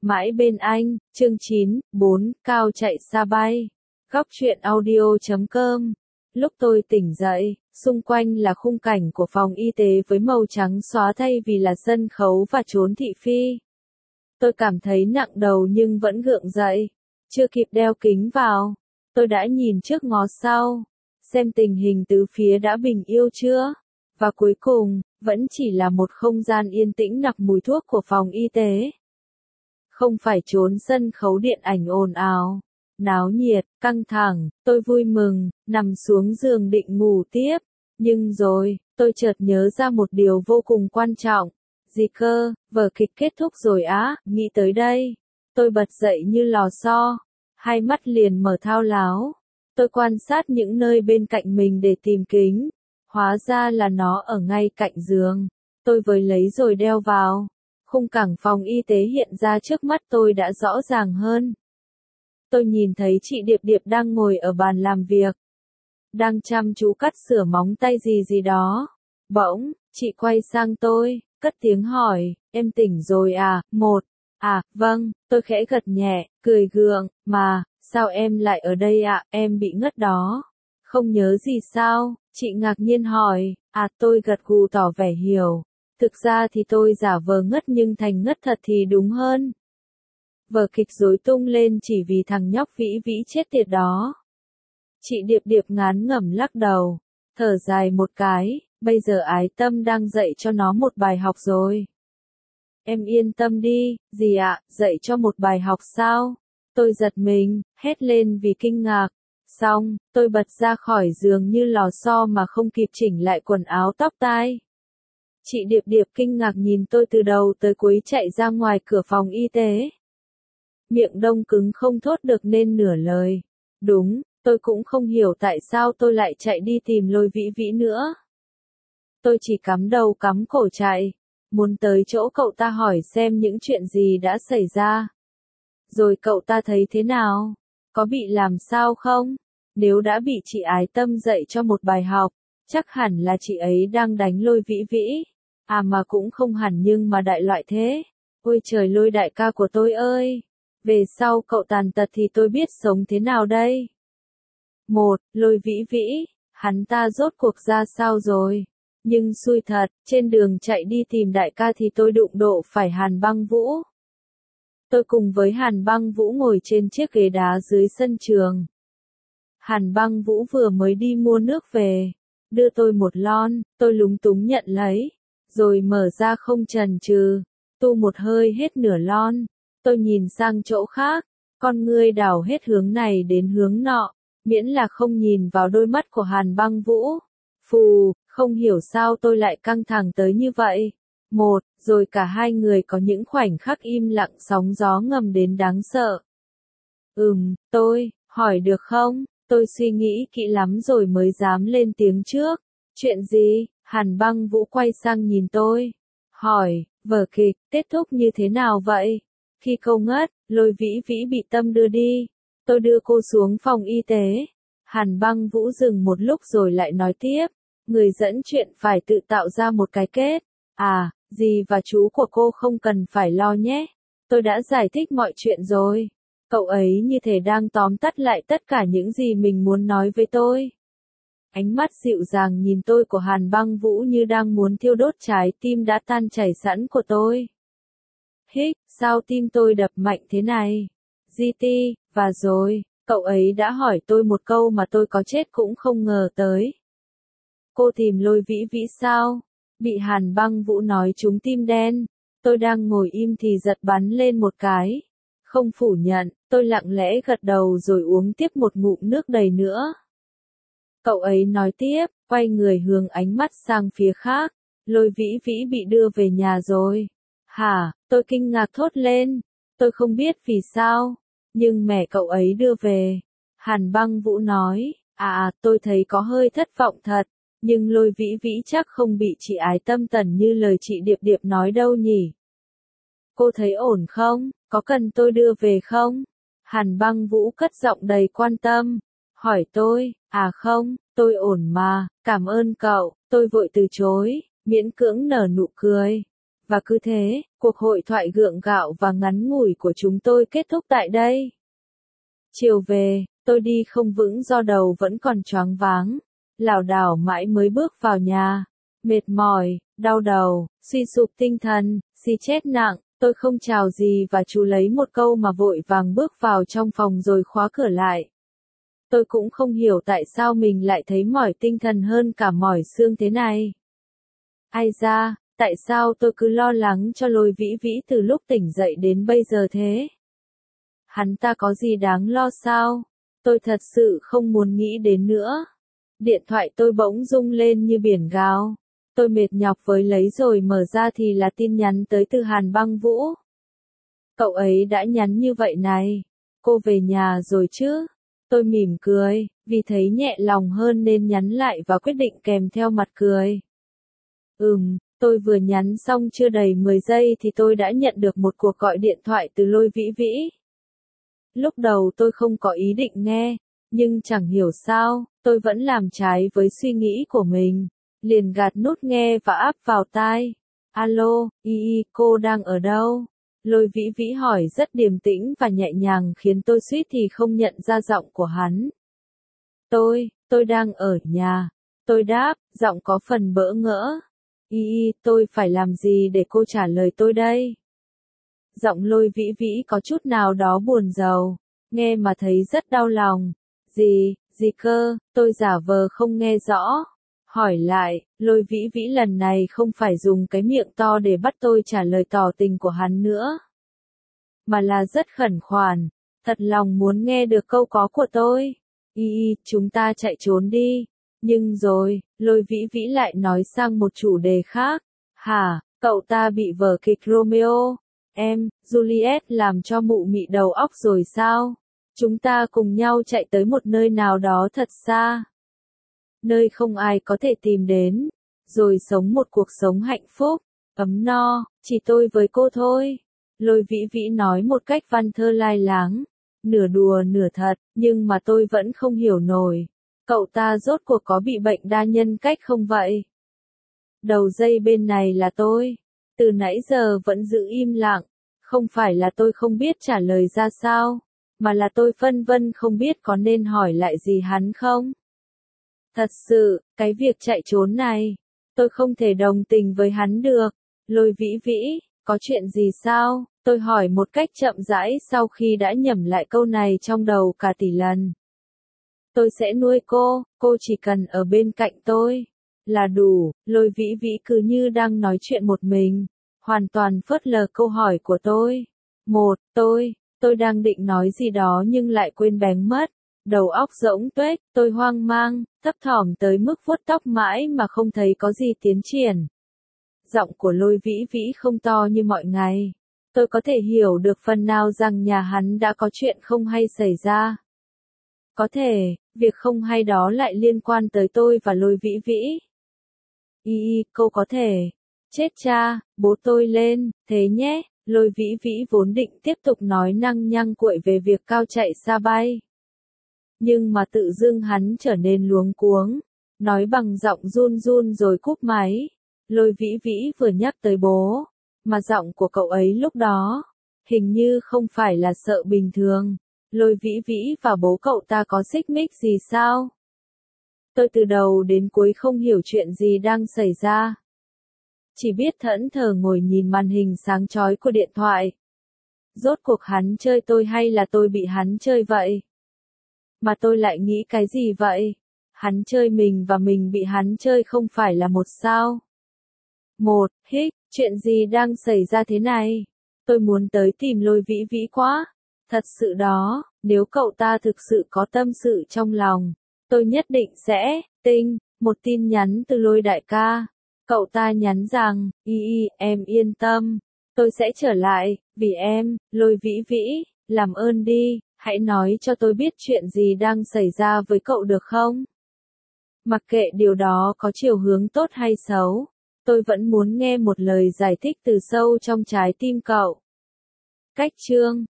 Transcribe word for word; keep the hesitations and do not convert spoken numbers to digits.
Mãi bên anh, chương chín, bốn, cao chạy xa bay. Góc truyện audio chấm com. Lúc tôi tỉnh dậy, xung quanh là khung cảnh của phòng y tế với màu trắng xóa thay vì là sân khấu và trốn thị phi. Tôi cảm thấy nặng đầu nhưng vẫn gượng dậy. Chưa kịp đeo kính vào, tôi đã nhìn trước ngó sau, xem tình hình tứ phía đã bình yên chưa. Và cuối cùng, vẫn chỉ là một không gian yên tĩnh nặc mùi thuốc của phòng y tế. Không phải trốn sân khấu điện ảnh ồn ào, náo nhiệt, căng thẳng, tôi vui mừng, nằm xuống giường định ngủ tiếp. Nhưng rồi, tôi chợt nhớ ra một điều vô cùng quan trọng. Gì cơ, vở kịch kết thúc rồi á, nghĩ tới đây. Tôi bật dậy như lò xo, hai mắt liền mở thao láo. Tôi quan sát những nơi bên cạnh mình để tìm kính. Hóa ra là nó ở ngay cạnh giường. Tôi với lấy rồi đeo vào. Khung cảnh phòng y tế hiện ra trước mắt tôi đã rõ ràng hơn. Tôi nhìn thấy chị Điệp Điệp đang ngồi ở bàn làm việc. Đang chăm chú cắt sửa móng tay gì gì đó. Bỗng, chị quay sang tôi, cất tiếng hỏi, em tỉnh rồi à? Một, à, vâng, tôi khẽ gật nhẹ, cười gượng, mà, sao em lại ở đây ạ? À? Em bị ngất đó. Không nhớ gì sao? Chị ngạc nhiên hỏi, à tôi gật gù tỏ vẻ hiểu. Thực ra thì tôi giả vờ ngất nhưng thành ngất thật thì đúng hơn. Vở kịch rối tung lên chỉ vì thằng nhóc Vĩ Vĩ chết tiệt đó. Chị Điệp Điệp ngán ngẩm lắc đầu, thở dài một cái, bây giờ Ái Tâm đang dạy cho nó một bài học rồi. Em yên tâm đi, gì ạ, dạy cho một bài học sao? Tôi giật mình, hét lên vì kinh ngạc. Xong, tôi bật ra khỏi giường như lò xo mà không kịp chỉnh lại quần áo tóc tai. Chị Điệp Điệp kinh ngạc nhìn tôi từ đầu tới cuối chạy ra ngoài cửa phòng y tế. Miệng đông cứng không thốt được nên nửa lời. Đúng, tôi cũng không hiểu tại sao tôi lại chạy đi tìm Lôi Vĩ Vĩ nữa. Tôi chỉ cắm đầu cắm cổ chạy, muốn tới chỗ cậu ta hỏi xem những chuyện gì đã xảy ra. Rồi cậu ta thấy thế nào? Có bị làm sao không? Nếu đã bị chị Ái Tâm dạy cho một bài học, chắc hẳn là chị ấy đang đánh Lôi Vĩ Vĩ. À mà cũng không hẳn nhưng mà đại loại thế. Ôi trời Lôi đại ca của tôi ơi! Về sau cậu tàn tật thì tôi biết sống thế nào đây? Một, Lôi Vĩ Vĩ, hắn ta rốt cuộc ra sao rồi? Nhưng xui thật, trên đường chạy đi tìm đại ca thì tôi đụng độ phải Hàn Băng Vũ. Tôi cùng với Hàn Băng Vũ ngồi trên chiếc ghế đá dưới sân trường. Hàn Băng Vũ vừa mới đi mua nước về, đưa tôi một lon, tôi lúng túng nhận lấy, rồi mở ra không chần chừ, tu một hơi hết nửa lon. Tôi nhìn sang chỗ khác, con ngươi đảo hết hướng này đến hướng nọ, miễn là không nhìn vào đôi mắt của Hàn Băng Vũ. Phù, không hiểu sao tôi lại căng thẳng tới như vậy. Một, rồi cả hai người có những khoảnh khắc im lặng sóng gió ngầm đến đáng sợ. Ừm, tôi, hỏi được không? Tôi suy nghĩ kỹ lắm rồi mới dám lên tiếng trước. Chuyện gì? Hàn Băng Vũ quay sang nhìn tôi. Hỏi, vở kịch, kết thúc như thế nào vậy? Khi cô ngất, Lôi Vĩ Vĩ bị Tâm đưa đi. Tôi đưa cô xuống phòng y tế. Hàn Băng Vũ dừng một lúc rồi lại nói tiếp. Người dẫn chuyện phải tự tạo ra một cái kết. À, dì và chú của cô không cần phải lo nhé. Tôi đã giải thích mọi chuyện rồi. Cậu ấy như thể đang tóm tắt lại tất cả những gì mình muốn nói với tôi. Ánh mắt dịu dàng nhìn tôi của Hàn Băng Vũ như đang muốn thiêu đốt trái tim đã tan chảy sẵn của tôi. Hích, sao tim tôi đập mạnh thế này? giê tê, và rồi, cậu ấy đã hỏi tôi một câu mà tôi có chết cũng không ngờ tới. Cô tìm Lôi Vĩ Vĩ sao? Bị Hàn Băng Vũ nói trúng tim đen. Tôi đang ngồi im thì giật bắn lên một cái. Không phủ nhận, tôi lặng lẽ gật đầu rồi uống tiếp một ngụm nước đầy nữa. Cậu ấy nói tiếp, quay người hướng ánh mắt sang phía khác. Lôi Vĩ Vĩ bị đưa về nhà rồi. Hả, tôi kinh ngạc thốt lên. Tôi không biết vì sao, nhưng mẹ cậu ấy đưa về. Hàn Băng Vũ nói, à, tôi thấy có hơi thất vọng thật, nhưng Lôi Vĩ Vĩ chắc không bị chị Ái Tâm tẩn như lời chị Điệp Điệp nói đâu nhỉ. Cô thấy ổn không? Có cần tôi đưa về không? Hàn Băng Vũ cất giọng đầy quan tâm. Hỏi tôi, à không, tôi ổn mà, cảm ơn cậu, tôi vội từ chối, miễn cưỡng nở nụ cười. Và cứ thế, cuộc hội thoại gượng gạo và ngắn ngủi của chúng tôi kết thúc tại đây. Chiều về, tôi đi không vững do đầu vẫn còn choáng váng, lảo đảo mãi mới bước vào nhà. Mệt mỏi, đau đầu, suy sụp tinh thần, xì chết nặng, tôi không chào gì và chú lấy một câu mà vội vàng bước vào trong phòng rồi khóa cửa lại. Tôi cũng không hiểu tại sao mình lại thấy mỏi tinh thần hơn cả mỏi xương thế này. Ai da, tại sao tôi cứ lo lắng cho Lôi Vĩ Vĩ từ lúc tỉnh dậy đến bây giờ thế? Hắn ta có gì đáng lo sao? Tôi thật sự không muốn nghĩ đến nữa. Điện thoại tôi bỗng rung lên như biển gào. Tôi mệt nhọc với lấy rồi mở ra thì là tin nhắn tới từ Hàn Băng Vũ. Cậu ấy đã nhắn như vậy này. Cô về nhà rồi chứ? Tôi mỉm cười, vì thấy nhẹ lòng hơn nên nhắn lại và quyết định kèm theo mặt cười. Ừm, tôi vừa nhắn xong chưa đầy mười giây thì tôi đã nhận được một cuộc gọi điện thoại từ Lôi Vĩ Vĩ. Lúc đầu tôi không có ý định nghe, nhưng chẳng hiểu sao, tôi vẫn làm trái với suy nghĩ của mình. Liền gạt nút nghe và áp vào tai. Alo, y y, cô đang ở đâu? Lôi Vĩ Vĩ hỏi rất điềm tĩnh và nhẹ nhàng khiến tôi suýt thì không nhận ra giọng của hắn. Tôi, tôi đang ở nhà. Tôi đáp, giọng có phần bỡ ngỡ. Y y, tôi phải làm gì để cô trả lời tôi đây? Giọng Lôi Vĩ Vĩ có chút nào đó buồn rầu, nghe mà thấy rất đau lòng. Gì, gì cơ, tôi giả vờ không nghe rõ. Hỏi lại, Lôi Vĩ Vĩ lần này không phải dùng cái miệng to để bắt tôi trả lời tỏ tình của hắn nữa. Mà là rất khẩn khoản, thật lòng muốn nghe được câu có của tôi. Y y, chúng ta chạy trốn đi. Nhưng rồi, Lôi Vĩ Vĩ lại nói sang một chủ đề khác. Hả, cậu ta bị vở kịch Romeo, em, Juliet làm cho mụ mị đầu óc rồi sao? Chúng ta cùng nhau chạy tới một nơi nào đó thật xa. Nơi không ai có thể tìm đến. Rồi sống một cuộc sống hạnh phúc, ấm no, chỉ tôi với cô thôi. Lôi Vĩ Vĩ nói một cách văn thơ lai láng, nửa đùa nửa thật, nhưng mà tôi vẫn không hiểu nổi. Cậu ta rốt cuộc có bị bệnh đa nhân cách không vậy? Đầu dây bên này là tôi. Từ nãy giờ vẫn giữ im lặng. Không phải là tôi không biết trả lời ra sao, mà là tôi phân vân không biết có nên hỏi lại gì hắn không. Thật sự, cái việc chạy trốn này, tôi không thể đồng tình với hắn được. Lôi Vĩ Vĩ, có chuyện gì sao? Tôi hỏi một cách chậm rãi sau khi đã nhẩm lại câu này trong đầu cả tỷ lần. Tôi sẽ nuôi cô, cô chỉ cần ở bên cạnh tôi là đủ. Lôi Vĩ Vĩ cứ như đang nói chuyện một mình, hoàn toàn phớt lờ câu hỏi của tôi. Một, tôi, tôi đang định nói gì đó nhưng lại quên bén mất. Đầu óc rỗng tuếch, tôi hoang mang, thấp thỏm tới mức vuốt tóc mãi mà không thấy có gì tiến triển. Giọng của Lôi Vĩ Vĩ không to như mọi ngày. Tôi có thể hiểu được phần nào rằng nhà hắn đã có chuyện không hay xảy ra. Có thể, việc không hay đó lại liên quan tới tôi và Lôi Vĩ Vĩ. Y y, cô có thể. Chết cha, bố tôi lên, thế nhé. Lôi Vĩ Vĩ vốn định tiếp tục nói năng nhăng cuội về việc cao chạy xa bay. Nhưng mà tự dưng hắn trở nên luống cuống, nói bằng giọng run run rồi cúp máy. Lôi Vĩ Vĩ vừa nhắc tới bố, mà giọng của cậu ấy lúc đó, hình như không phải là sợ bình thường. Lôi Vĩ Vĩ và bố cậu ta có xích mích gì sao? Tôi từ đầu đến cuối không hiểu chuyện gì đang xảy ra. Chỉ biết thẫn thờ ngồi nhìn màn hình sáng chói của điện thoại. Rốt cuộc hắn chơi tôi hay là tôi bị hắn chơi vậy? Mà tôi lại nghĩ cái gì vậy? Hắn chơi mình và mình bị hắn chơi không phải là một sao? Một, hích, chuyện gì đang xảy ra thế này? Tôi muốn tới tìm Lôi Vĩ Vĩ quá. Thật sự đó, nếu cậu ta thực sự có tâm sự trong lòng, tôi nhất định sẽ, tinh, một tin nhắn từ Lôi đại ca. Cậu ta nhắn rằng, y y, em yên tâm, tôi sẽ trở lại, vì em, Lôi Vĩ Vĩ, làm ơn đi, hãy nói cho tôi biết chuyện gì đang xảy ra với cậu được không? Mặc kệ điều đó có chiều hướng tốt hay xấu, tôi vẫn muốn nghe một lời giải thích từ sâu trong trái tim cậu. Cách chương